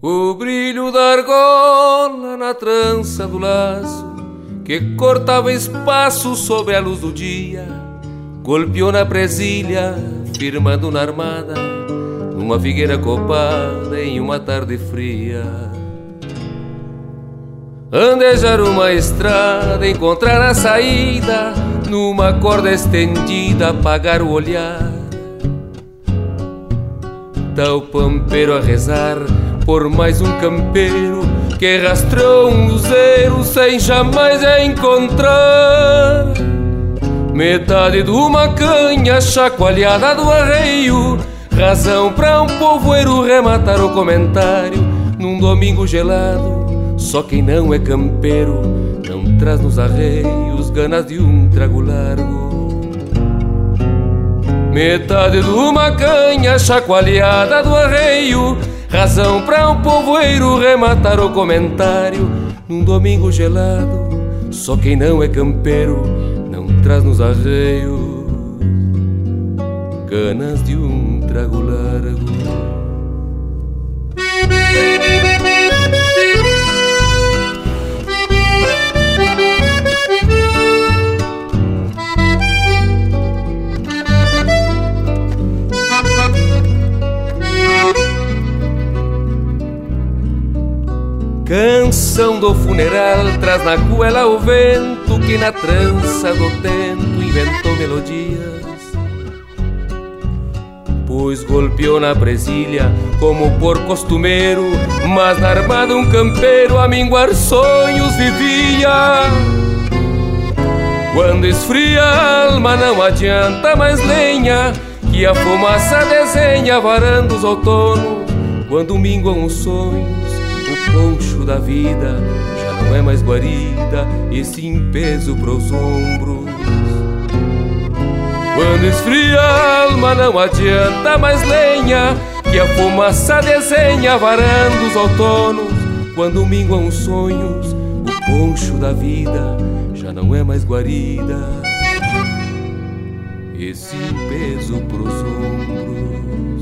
O brilho da argola na trança do laço que cortava espaço sobre a luz do dia golpeou na presilha, firmando na armada numa figueira copada em uma tarde fria. Andejar uma estrada, encontrar a saída numa corda estendida, apagar o olhar. Tá o pampeiro a rezar por mais um campeiro que rastreou um luzeiro sem jamais encontrar. Metade de uma canha chacoalhada do arreio, razão pra um povoeiro rematar o comentário num domingo gelado. Só quem não é campeiro não traz nos arreios ganas de um trago largo. Metade de uma canha chacoalhada do arreio, razão pra um povoeiro rematar o comentário num domingo gelado. Só quem não é campeiro não traz nos arreios ganas de um trago largo. Canção do funeral traz na goela o vento que na trança do tento inventou melodias, pois golpeou na presilha como por costumeiro, mas na armada um campeiro a minguar sonhos vivia. Quando esfria a alma não adianta mais lenha, que a fumaça desenha varando os outonos. Quando minguam os sonhos, o poncho da vida já não é mais guarida, e sim peso pros ombros. Quando esfria a alma não adianta mais lenha, que a fumaça desenha varando os outonos. Quando minguam os sonhos, o poncho da vida já não é mais guarida, e sim peso pros ombros.